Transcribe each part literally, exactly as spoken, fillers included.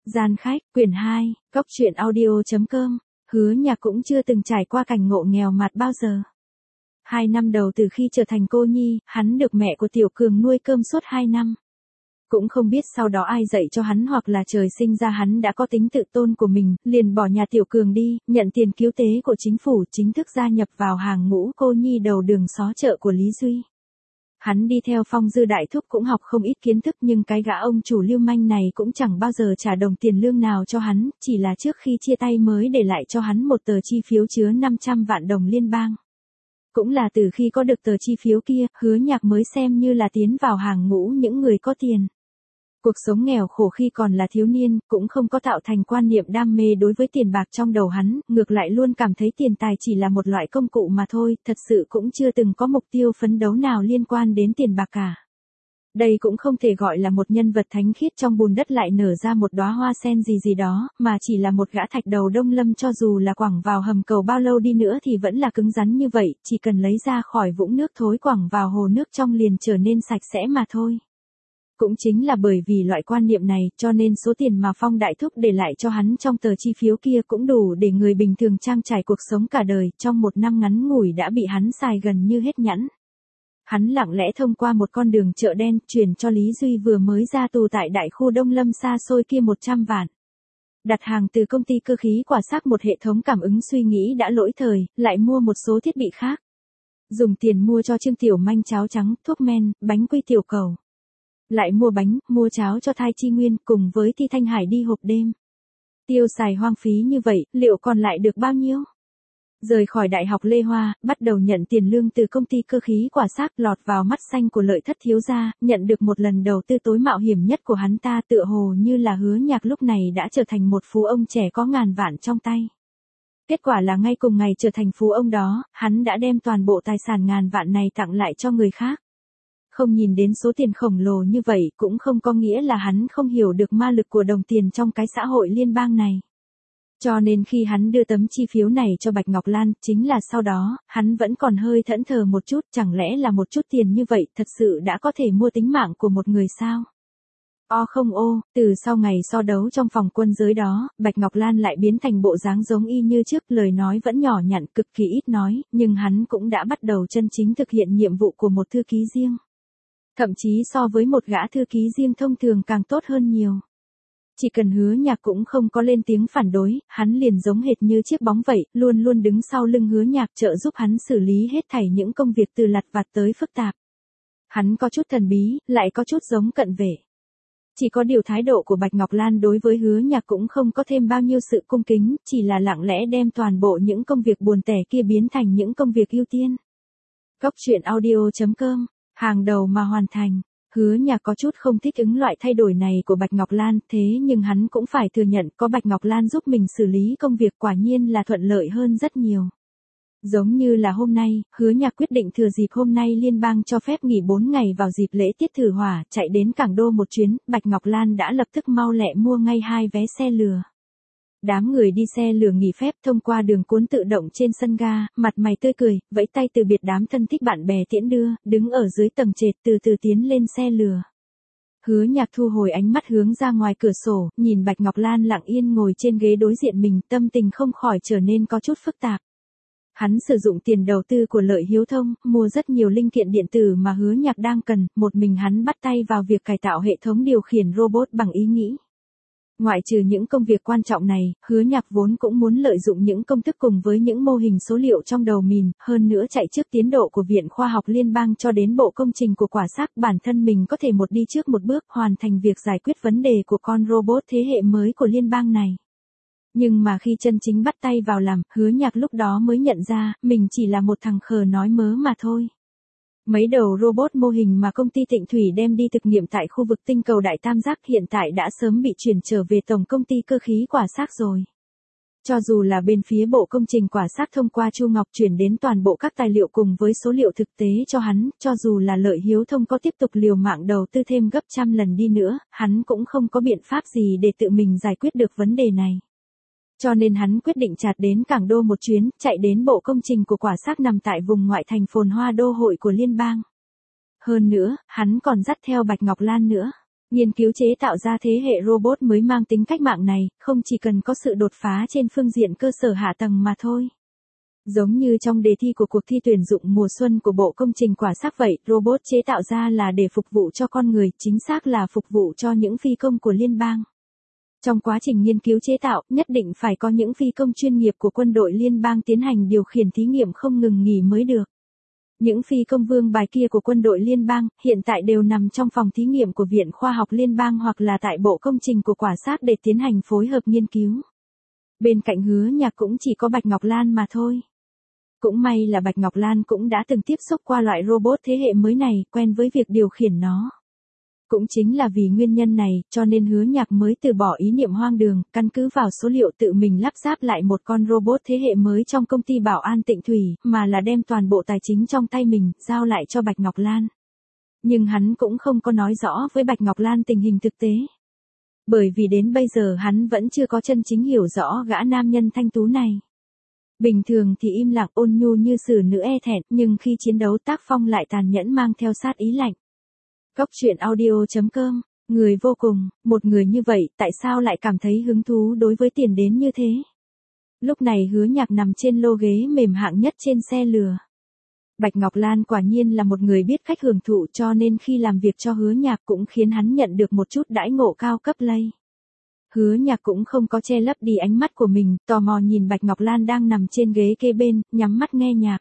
Gian khách, quyển hai, góc truyện audio.com, Hứa Nhạc cũng chưa từng trải qua cảnh ngộ nghèo mạt bao giờ. Hai năm đầu từ khi trở thành cô nhi, hắn được mẹ của Tiểu Cường nuôi cơm suốt hai năm. Cũng không biết sau đó ai dạy cho hắn hoặc là trời sinh ra hắn đã có tính tự tôn của mình, liền bỏ nhà Tiểu Cường đi, nhận tiền cứu tế của chính phủ, chính thức gia nhập vào hàng ngũ cô nhi đầu đường xó chợ của Lý Duy. Hắn đi theo Phong Dư đại thúc cũng học không ít kiến thức, nhưng cái gã ông chủ lưu manh này cũng chẳng bao giờ trả đồng tiền lương nào cho hắn, chỉ là trước khi chia tay mới để lại cho hắn một tờ chi phiếu chứa năm trăm vạn đồng liên bang. Cũng là từ khi có được tờ chi phiếu kia, Hứa Nhạc mới xem như là tiến vào hàng ngũ những người có tiền. Cuộc sống nghèo khổ khi còn là thiếu niên, cũng không có tạo thành quan niệm đam mê đối với tiền bạc trong đầu hắn, ngược lại luôn cảm thấy tiền tài chỉ là một loại công cụ mà thôi, thật sự cũng chưa từng có mục tiêu phấn đấu nào liên quan đến tiền bạc cả. Đây cũng không thể gọi là một nhân vật thánh khiết trong bùn đất lại nở ra một đóa hoa sen gì gì đó, mà chỉ là một gã thạch đầu Đông Lâm, cho dù là quẳng vào hầm cầu bao lâu đi nữa thì vẫn là cứng rắn như vậy, chỉ cần lấy ra khỏi vũng nước thối quẳng vào hồ nước trong liền trở nên sạch sẽ mà thôi. Cũng chính là bởi vì loại quan niệm này, cho nên số tiền mà Phong đại thúc để lại cho hắn trong tờ chi phiếu kia cũng đủ để người bình thường trang trải cuộc sống cả đời, trong một năm ngắn ngủi đã bị hắn xài gần như hết nhẵn. Hắn lặng lẽ thông qua một con đường chợ đen, chuyển cho Lý Duy vừa mới ra tù tại đại khu Đông Lâm xa xôi kia một trăm vạn. Đặt hàng từ công ty cơ khí quả xác một hệ thống cảm ứng suy nghĩ đã lỗi thời, lại mua một số thiết bị khác. Dùng tiền mua cho Trương Tiểu Manh cháo trắng, thuốc men, bánh quy tiểu cầu. Lại mua bánh, mua cháo cho Thai Chi Nguyên, cùng với Thi Thanh Hải đi hộp đêm. Tiêu xài hoang phí như vậy, liệu còn lại được bao nhiêu? Rời khỏi Đại học Lê Hoa, bắt đầu nhận tiền lương từ công ty cơ khí quả xác, lọt vào mắt xanh của Lợi Thất thiếu gia, nhận được một lần đầu tư tối mạo hiểm nhất của hắn ta, tựa hồ như là Hứa Nhạc lúc này đã trở thành một phú ông trẻ có ngàn vạn trong tay. Kết quả là ngay cùng ngày trở thành phú ông đó, hắn đã đem toàn bộ tài sản ngàn vạn này tặng lại cho người khác. Không nhìn đến số tiền khổng lồ như vậy cũng không có nghĩa là hắn không hiểu được ma lực của đồng tiền trong cái xã hội liên bang này. Cho nên khi hắn đưa tấm chi phiếu này cho Bạch Ngọc Lan, chính là sau đó, hắn vẫn còn hơi thẫn thờ một chút, chẳng lẽ là một chút tiền như vậy thật sự đã có thể mua tính mạng của một người sao? O không ô, từ sau ngày so đấu trong phòng quân giới đó, Bạch Ngọc Lan lại biến thành bộ dáng giống y như trước, lời nói vẫn nhỏ nhặn, cực kỳ ít nói, nhưng hắn cũng đã bắt đầu chân chính thực hiện nhiệm vụ của một thư ký riêng. Thậm chí so với một gã thư ký riêng thông thường càng tốt hơn nhiều. Chỉ cần Hứa Nhạc cũng không có lên tiếng phản đối, hắn liền giống hệt như chiếc bóng vậy, luôn luôn đứng sau lưng Hứa Nhạc trợ giúp hắn xử lý hết thảy những công việc từ lặt vặt tới phức tạp. Hắn có chút thần bí, lại có chút giống cận vệ. Chỉ có điều thái độ của Bạch Ngọc Lan đối với Hứa Nhạc cũng không có thêm bao nhiêu sự cung kính, chỉ là lặng lẽ đem toàn bộ những công việc buồn tẻ kia biến thành những công việc ưu tiên. Góc truyện audio.com, hàng đầu mà hoàn thành. Hứa Nhạc có chút không thích ứng loại thay đổi này của Bạch Ngọc Lan, thế nhưng hắn cũng phải thừa nhận có Bạch Ngọc Lan giúp mình xử lý công việc quả nhiên là thuận lợi hơn rất nhiều. Giống như là hôm nay, Hứa Nhạc quyết định thừa dịp hôm nay liên bang cho phép nghỉ bốn ngày vào dịp lễ Tiết Thử Hỏa, chạy đến Cảng Đô một chuyến, Bạch Ngọc Lan đã lập tức mau lẹ mua ngay hai vé xe lừa. Đám người đi xe lừa nghỉ phép thông qua đường cuốn tự động trên sân ga, mặt mày tươi cười, vẫy tay từ biệt đám thân thích bạn bè tiễn đưa, đứng ở dưới tầng trệt từ từ tiến lên xe lừa. Hứa Nhạc thu hồi ánh mắt hướng ra ngoài cửa sổ, nhìn Bạch Ngọc Lan lặng yên ngồi trên ghế đối diện mình, tâm tình không khỏi trở nên có chút phức tạp. Hắn sử dụng tiền đầu tư của Lợi Hiếu Thông, mua rất nhiều linh kiện điện tử mà Hứa Nhạc đang cần, một mình hắn bắt tay vào việc cải tạo hệ thống điều khiển robot bằng ý nghĩ. Ngoại trừ những công việc quan trọng này, Hứa Nhạc vốn cũng muốn lợi dụng những công thức cùng với những mô hình số liệu trong đầu mình, hơn nữa chạy trước tiến độ của Viện Khoa học Liên bang cho đến bộ công trình của quả xác, bản thân mình có thể một đi trước một bước hoàn thành việc giải quyết vấn đề của con robot thế hệ mới của liên bang này. Nhưng mà khi chân chính bắt tay vào làm, Hứa Nhạc lúc đó mới nhận ra, mình chỉ là một thằng khờ nói mớ mà thôi. Mấy đầu robot mô hình mà công ty Tịnh Thủy đem đi thực nghiệm tại khu vực tinh cầu Đại Tam Giác hiện tại đã sớm bị chuyển trở về tổng công ty cơ khí quả xác rồi. Cho dù là bên phía bộ công trình quả xác thông qua Chu Ngọc chuyển đến toàn bộ các tài liệu cùng với số liệu thực tế cho hắn, cho dù là Lợi Hiếu Thông có tiếp tục liều mạng đầu tư thêm gấp trăm lần đi nữa, hắn cũng không có biện pháp gì để tự mình giải quyết được vấn đề này. Cho nên hắn quyết định chạt đến Cảng Đô một chuyến, chạy đến bộ công trình của quả xác nằm tại vùng ngoại thành phồn hoa đô hội của liên bang. Hơn nữa, hắn còn dắt theo Bạch Ngọc Lan nữa. Nghiên cứu chế tạo ra thế hệ robot mới mang tính cách mạng này, không chỉ cần có sự đột phá trên phương diện cơ sở hạ tầng mà thôi. Giống như trong đề thi của cuộc thi tuyển dụng mùa xuân của Bộ Công trình Quả Xác vậy, robot chế tạo ra là để phục vụ cho con người, chính xác là phục vụ cho những phi công của liên bang. Trong quá trình nghiên cứu chế tạo, nhất định phải có những phi công chuyên nghiệp của quân đội liên bang tiến hành điều khiển thí nghiệm không ngừng nghỉ mới được. Những phi công vương bài kia của quân đội liên bang, hiện tại đều nằm trong phòng thí nghiệm của Viện Khoa học Liên bang hoặc là tại Bộ Công trình của Quả Xác để tiến hành phối hợp nghiên cứu. Bên cạnh Hứa Nhạc cũng chỉ có Bạch Ngọc Lan mà thôi. Cũng may là Bạch Ngọc Lan cũng đã từng tiếp xúc qua loại robot thế hệ mới này, quen với việc điều khiển nó. Cũng chính là vì nguyên nhân này, cho nên Hứa Nhạc mới từ bỏ ý niệm hoang đường, căn cứ vào số liệu tự mình lắp ráp lại một con robot thế hệ mới trong công ty bảo an Tịnh Thủy, mà là đem toàn bộ tài chính trong tay mình, giao lại cho Bạch Ngọc Lan. Nhưng hắn cũng không có nói rõ với Bạch Ngọc Lan tình hình thực tế. Bởi vì đến bây giờ hắn vẫn chưa có chân chính hiểu rõ gã nam nhân thanh tú này. Bình thường thì im lặng ôn nhu như xử nữ e thẹn, nhưng khi chiến đấu tác phong lại tàn nhẫn mang theo sát ý lạnh. Cốc truyện audio chấm com, người vô cùng, một người như vậy tại sao lại cảm thấy hứng thú đối với tiền đến như thế? Lúc này Hứa Nhạc nằm trên lô ghế mềm hạng nhất trên xe lừa. Bạch Ngọc Lan quả nhiên là một người biết cách hưởng thụ, cho nên khi làm việc cho Hứa Nhạc cũng khiến hắn nhận được một chút đãi ngộ cao cấp lây. Hứa Nhạc cũng không có che lấp đi ánh mắt của mình, tò mò nhìn Bạch Ngọc Lan đang nằm trên ghế kế bên, nhắm mắt nghe nhạc.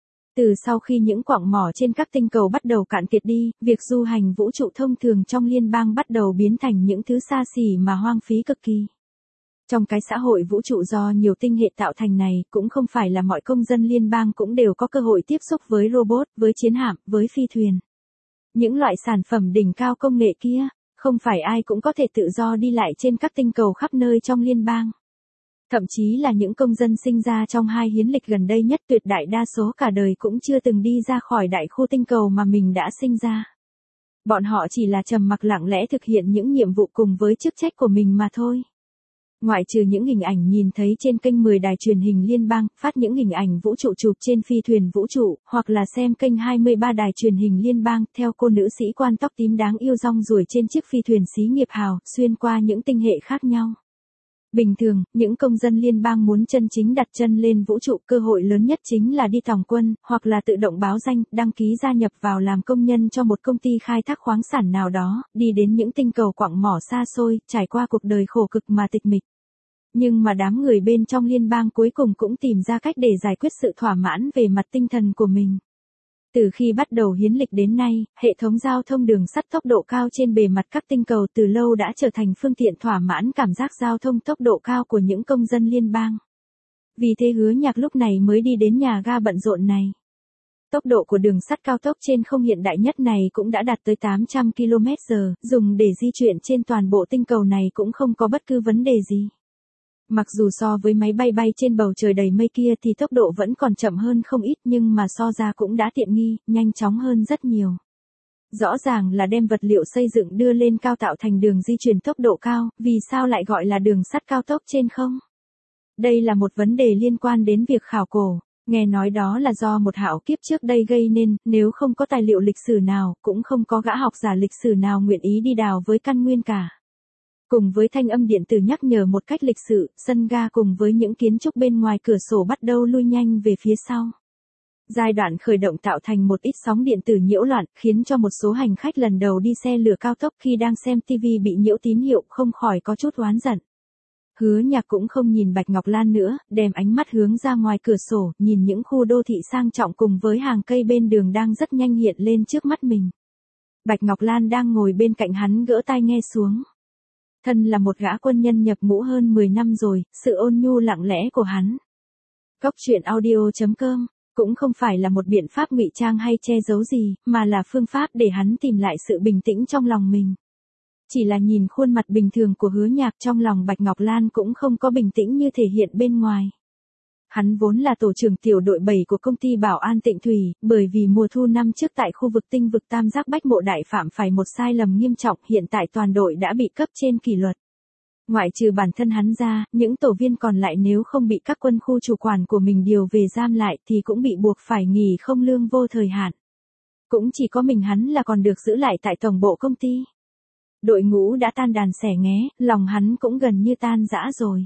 Từ sau khi những quặng mỏ trên các tinh cầu bắt đầu cạn kiệt đi, việc du hành vũ trụ thông thường trong liên bang bắt đầu biến thành những thứ xa xỉ mà hoang phí cực kỳ. Trong cái xã hội vũ trụ do nhiều tinh hệ tạo thành này, cũng không phải là mọi công dân liên bang cũng đều có cơ hội tiếp xúc với robot, với chiến hạm, với phi thuyền. Những loại sản phẩm đỉnh cao công nghệ kia, không phải ai cũng có thể tự do đi lại trên các tinh cầu khắp nơi trong liên bang. Thậm chí là những công dân sinh ra trong hai hiến lịch gần đây nhất, tuyệt đại đa số cả đời cũng chưa từng đi ra khỏi đại khu tinh cầu mà mình đã sinh ra. Bọn họ chỉ là trầm mặc lặng lẽ thực hiện những nhiệm vụ cùng với chức trách của mình mà thôi. Ngoại trừ những hình ảnh nhìn thấy trên kênh mười đài truyền hình liên bang, phát những hình ảnh vũ trụ chụp trên phi thuyền vũ trụ, hoặc là xem kênh hai mươi ba đài truyền hình liên bang, theo cô nữ sĩ quan tóc tím đáng yêu rong ruổi trên chiếc phi thuyền xí nghiệp hào, xuyên qua những tinh hệ khác nhau. Bình thường, những công dân liên bang muốn chân chính đặt chân lên vũ trụ, cơ hội lớn nhất chính là đi tòng quân, hoặc là tự động báo danh, đăng ký gia nhập vào làm công nhân cho một công ty khai thác khoáng sản nào đó, đi đến những tinh cầu quặng mỏ xa xôi, trải qua cuộc đời khổ cực mà tịch mịch. Nhưng mà đám người bên trong liên bang cuối cùng cũng tìm ra cách để giải quyết sự thỏa mãn về mặt tinh thần của mình. Từ khi bắt đầu hiến lịch đến nay, hệ thống giao thông đường sắt tốc độ cao trên bề mặt các tinh cầu từ lâu đã trở thành phương tiện thỏa mãn cảm giác giao thông tốc độ cao của những công dân liên bang. Vì thế Hứa Nhạc lúc này mới đi đến nhà ga bận rộn này. Tốc độ của đường sắt cao tốc trên không hiện đại nhất này cũng đã đạt tới tám trăm ki lô mét giờ, dùng để di chuyển trên toàn bộ tinh cầu này cũng không có bất cứ vấn đề gì. Mặc dù so với máy bay bay trên bầu trời đầy mây kia thì tốc độ vẫn còn chậm hơn không ít, nhưng mà so ra cũng đã tiện nghi, nhanh chóng hơn rất nhiều. Rõ ràng là đem vật liệu xây dựng đưa lên cao tạo thành đường di chuyển tốc độ cao, vì sao lại gọi là đường sắt cao tốc trên không? Đây là một vấn đề liên quan đến việc khảo cổ, nghe nói đó là do một hạo kiếp trước đây gây nên, nếu không có tài liệu lịch sử nào, cũng không có gã học giả lịch sử nào nguyện ý đi đào với căn nguyên cả. Cùng với thanh âm điện tử nhắc nhở một cách lịch sự, sân ga cùng với những kiến trúc bên ngoài cửa sổ bắt đầu lui nhanh về phía sau. Giai đoạn khởi động tạo thành một ít sóng điện tử nhiễu loạn, khiến cho một số hành khách lần đầu đi xe lửa cao tốc khi đang xem ti vi bị nhiễu tín hiệu không khỏi có chút oán giận. Hứa Nhạc cũng không nhìn Bạch Ngọc Lan nữa, đem ánh mắt hướng ra ngoài cửa sổ, nhìn những khu đô thị sang trọng cùng với hàng cây bên đường đang rất nhanh hiện lên trước mắt mình. Bạch Ngọc Lan đang ngồi bên cạnh hắn gỡ tai nghe xuống. Thân là một gã quân nhân nhập ngũ hơn mười năm rồi, sự ôn nhu lặng lẽ của hắn. Cốc truyện audio chấm com cũng không phải là một biện pháp ngụy trang hay che giấu gì, mà là phương pháp để hắn tìm lại sự bình tĩnh trong lòng mình. Chỉ là nhìn khuôn mặt bình thường của Hứa Nhạc, trong lòng Bạch Ngọc Lan cũng không có bình tĩnh như thể hiện bên ngoài. Hắn vốn là tổ trưởng tiểu đội bảy của công ty bảo an Tịnh Thủy, bởi vì mùa thu năm trước tại khu vực tinh vực Tam Giác Bách Mộ Đại phạm phải một sai lầm nghiêm trọng, hiện tại toàn đội đã bị cấp trên kỷ luật. Ngoại trừ bản thân hắn ra, những tổ viên còn lại nếu không bị các quân khu chủ quản của mình điều về giam lại thì cũng bị buộc phải nghỉ không lương vô thời hạn. Cũng chỉ có mình hắn là còn được giữ lại tại tổng bộ công ty. Đội ngũ đã tan đàn xẻ nghé, lòng hắn cũng gần như tan rã rồi.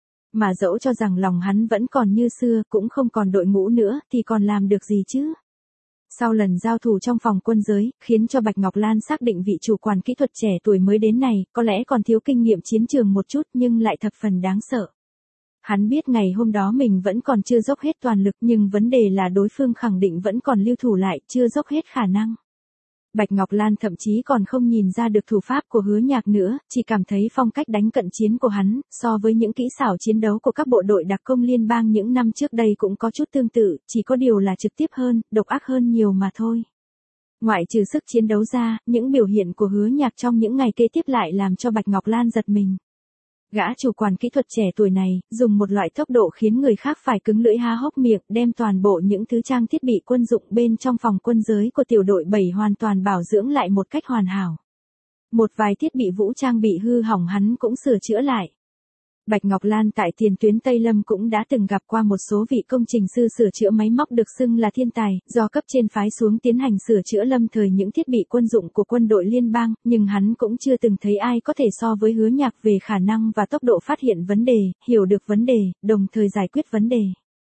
Mà dẫu cho rằng lòng hắn vẫn còn như xưa, cũng không còn đội ngũ nữa, thì còn làm được gì chứ? Sau lần giao thủ trong phòng quân giới, khiến cho Bạch Ngọc Lan xác định vị chủ quản kỹ thuật trẻ tuổi mới đến này, có lẽ còn thiếu kinh nghiệm chiến trường một chút nhưng lại thập phần đáng sợ. Hắn biết ngày hôm đó mình vẫn còn chưa dốc hết toàn lực nhưng vấn đề là đối phương khẳng định vẫn còn lưu thủ lại, chưa dốc hết khả năng. Bạch Ngọc Lan thậm chí còn không nhìn ra được thủ pháp của Hứa Nhạc nữa, chỉ cảm thấy phong cách đánh cận chiến của hắn, so với những kỹ xảo chiến đấu của các bộ đội đặc công liên bang những năm trước đây cũng có chút tương tự, chỉ có điều là trực tiếp hơn, độc ác hơn nhiều mà thôi. Ngoại trừ sức chiến đấu ra, những biểu hiện của Hứa Nhạc trong những ngày kế tiếp lại làm cho Bạch Ngọc Lan giật mình. Gã chủ quản kỹ thuật trẻ tuổi này, dùng một loại tốc độ khiến người khác phải cứng lưỡi há hốc miệng, đem toàn bộ những thứ trang thiết bị quân dụng bên trong phòng quân giới của tiểu đội bảy hoàn toàn bảo dưỡng lại một cách hoàn hảo. Một vài thiết bị vũ trang bị hư hỏng hắn cũng sửa chữa lại. Bạch Ngọc Lan tại tiền tuyến Tây Lâm cũng đã từng gặp qua một số vị công trình sư sửa chữa máy móc được xưng là thiên tài, do cấp trên phái xuống tiến hành sửa chữa lâm thời những thiết bị quân dụng của quân đội liên bang, nhưng hắn cũng chưa từng thấy ai có thể so với Hứa Nhạc về khả năng và tốc độ phát hiện vấn đề, hiểu được vấn đề, đồng thời giải quyết vấn đề.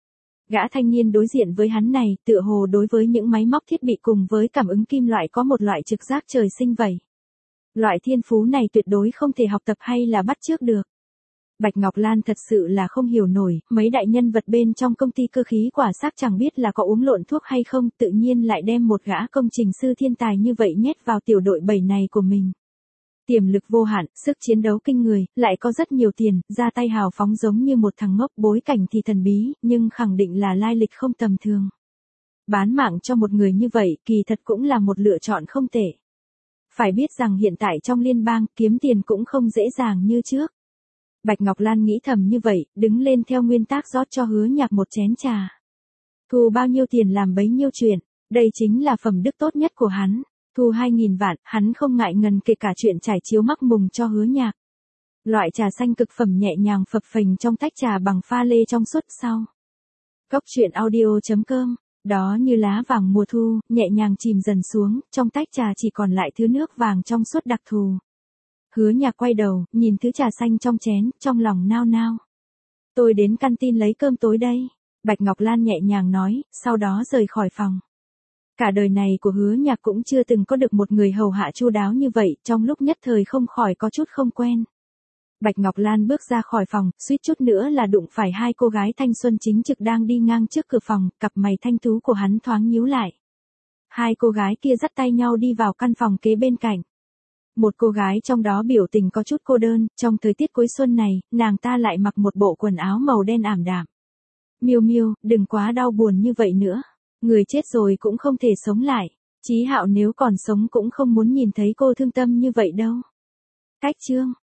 Gã thanh niên đối diện với hắn này, tựa hồ đối với những máy móc thiết bị cùng với cảm ứng kim loại có một loại trực giác trời sinh vậy. Loại thiên phú này tuyệt đối không thể học tập hay là bắt chước được. Bạch Ngọc Lan thật sự là không hiểu nổi, mấy đại nhân vật bên trong công ty cơ khí quả xác chẳng biết là có uống lộn thuốc hay không, tự nhiên lại đem một gã công trình sư thiên tài như vậy nhét vào tiểu đội bảy này của mình. Tiềm lực vô hạn, sức chiến đấu kinh người, lại có rất nhiều tiền, ra tay hào phóng giống như một thằng ngốc, bối cảnh thì thần bí, nhưng khẳng định là lai lịch không tầm thường. Bán mạng cho một người như vậy, kỳ thật cũng là một lựa chọn không tệ. Phải biết rằng hiện tại trong liên bang, kiếm tiền cũng không dễ dàng như trước. Bạch Ngọc Lan nghĩ thầm như vậy, đứng lên theo nguyên tắc rót cho Hứa Nhạc một chén trà. Thu bao nhiêu tiền làm bấy nhiêu chuyện, đây chính là phẩm đức tốt nhất của hắn. Thu hai nghìn vạn, hắn không ngại ngần kể cả chuyện trải chiếu mắc mùng cho Hứa Nhạc. Loại trà xanh cực phẩm nhẹ nhàng phập phềnh trong tách trà bằng pha lê trong suốt sau. Cốc truyện audio chấm com, đó như lá vàng mùa thu, nhẹ nhàng chìm dần xuống, trong tách trà chỉ còn lại thứ nước vàng trong suốt đặc thù. Hứa Nhạc quay đầu, nhìn thứ trà xanh trong chén, trong lòng nao nao. Tôi đến căn tin lấy cơm tối đây. Bạch Ngọc Lan nhẹ nhàng nói, sau đó rời khỏi phòng. Cả đời này của Hứa Nhạc cũng chưa từng có được một người hầu hạ chu đáo như vậy, trong lúc nhất thời không khỏi có chút không quen. Bạch Ngọc Lan bước ra khỏi phòng, suýt chút nữa là đụng phải hai cô gái thanh xuân chính trực đang đi ngang trước cửa phòng, cặp mày thanh tú của hắn thoáng nhíu lại. Hai cô gái kia dắt tay nhau đi vào căn phòng kế bên cạnh. Một cô gái trong đó biểu tình có chút cô đơn, trong thời tiết cuối xuân này, nàng ta lại mặc một bộ quần áo màu đen ảm đạm. Miêu Miêu, đừng quá đau buồn như vậy nữa. Người chết rồi cũng không thể sống lại. Chí Hạo nếu còn sống cũng không muốn nhìn thấy cô thương tâm như vậy đâu. Cách chương.